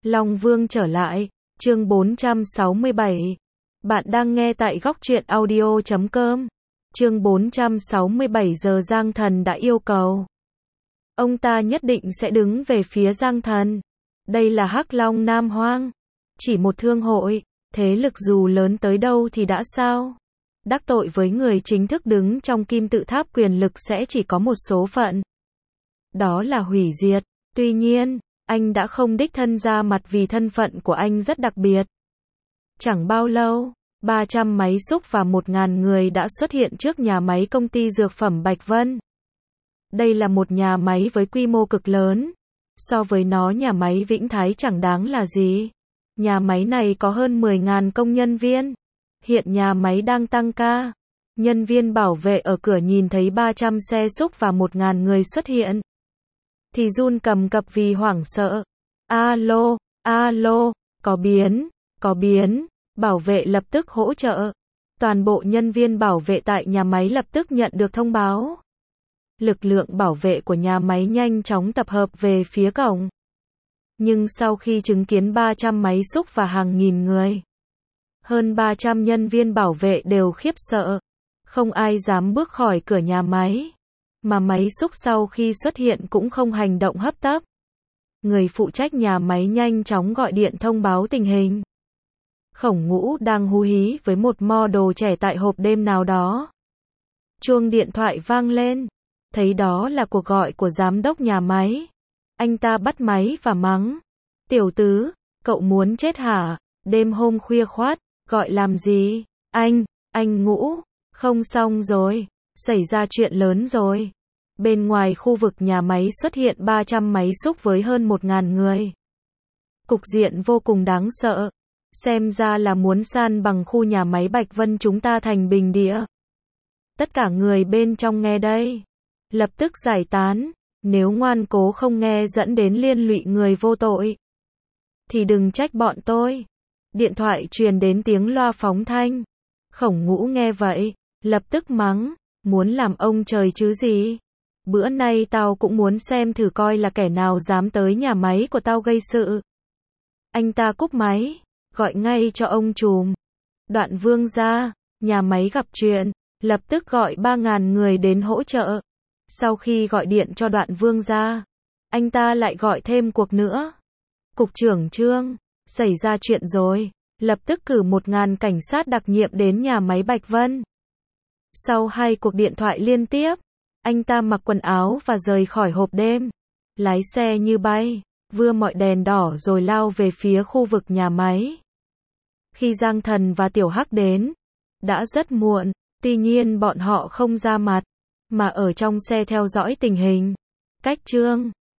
Long Vương trở lại, chương 467. Bạn đang nghe tại góc truyện audio.com. Chương 467 giờ Giang Thần đã yêu cầu. Ông ta nhất định sẽ đứng về phía Giang Thần. Đây là Hắc Long Nam Hoang. Chỉ một thương hội, thế lực dù lớn tới đâu thì đã sao? Đắc tội với người chính thức đứng trong kim tự tháp quyền lực sẽ chỉ có một số phận. Đó là hủy diệt. Tuy nhiên, anh đã không đích thân ra mặt vì thân phận của anh rất đặc biệt. Chẳng bao lâu, 300 máy xúc và 1.000 người đã xuất hiện trước nhà máy công ty dược phẩm Bạch Vân. Đây là một nhà máy với quy mô cực lớn. So với nó, nhà máy Vĩnh Thái chẳng đáng là gì. Nhà máy này có hơn 10.000 công nhân viên. Hiện nhà máy đang tăng ca. Nhân viên bảo vệ ở cửa nhìn thấy 300 xe xúc và 1.000 người xuất hiện thì run cầm cập vì hoảng sợ. Alo, alo, có biến, bảo vệ lập tức hỗ trợ. Toàn bộ nhân viên bảo vệ tại nhà máy lập tức nhận được thông báo. Lực lượng bảo vệ của nhà máy nhanh chóng tập hợp về phía cổng. Nhưng sau khi chứng kiến 300 máy xúc và hàng nghìn người, hơn 300 nhân viên bảo vệ đều khiếp sợ. Không ai dám bước khỏi cửa nhà máy. Mà máy xúc sau khi xuất hiện cũng không hành động hấp tấp. Người phụ trách nhà máy nhanh chóng gọi điện thông báo tình hình. Khổng Ngũ đang hú hí với một model trẻ tại hộp đêm nào đó. Chuông điện thoại vang lên. Thấy đó là cuộc gọi của giám đốc nhà máy. Anh ta bắt máy và mắng. Tiểu tứ, cậu muốn chết hả? Đêm hôm khuya khoắt, gọi làm gì? Anh Ngũ, không xong rồi, xảy ra chuyện lớn rồi. Bên ngoài khu vực nhà máy xuất hiện 300 máy xúc với hơn 1.000 người. Cục diện vô cùng đáng sợ. Xem ra là muốn san bằng khu nhà máy Bạch Vân chúng ta thành bình địa. Tất cả người bên trong nghe đây. Lập tức giải tán. Nếu ngoan cố không nghe dẫn đến liên lụy người vô tội thì đừng trách bọn tôi. Điện thoại truyền đến tiếng loa phóng thanh. Khổng Ngũ nghe vậy, lập tức mắng. Muốn làm ông trời chứ gì? Bữa nay tao cũng muốn xem thử coi là kẻ nào dám tới nhà máy của tao gây sự. Anh ta cúp máy, gọi ngay cho ông trùm. Đoạn Vương ra, nhà máy gặp chuyện, lập tức gọi 3.000 người đến hỗ trợ. Sau khi gọi điện cho Đoạn Vương ra, anh ta lại gọi thêm cuộc nữa. Cục trưởng Trương, xảy ra chuyện rồi, lập tức cử 1.000 cảnh sát đặc nhiệm đến nhà máy Bạch Vân. Sau 2 cuộc điện thoại liên tiếp, anh ta mặc quần áo và rời khỏi hộp đêm. Lái xe như bay, vưa mọi đèn đỏ rồi lao về phía khu vực nhà máy. Khi Giang Thần và Tiểu Hắc đến, đã rất muộn, tuy nhiên bọn họ không ra mặt, mà ở trong xe theo dõi tình hình. Cách Trương,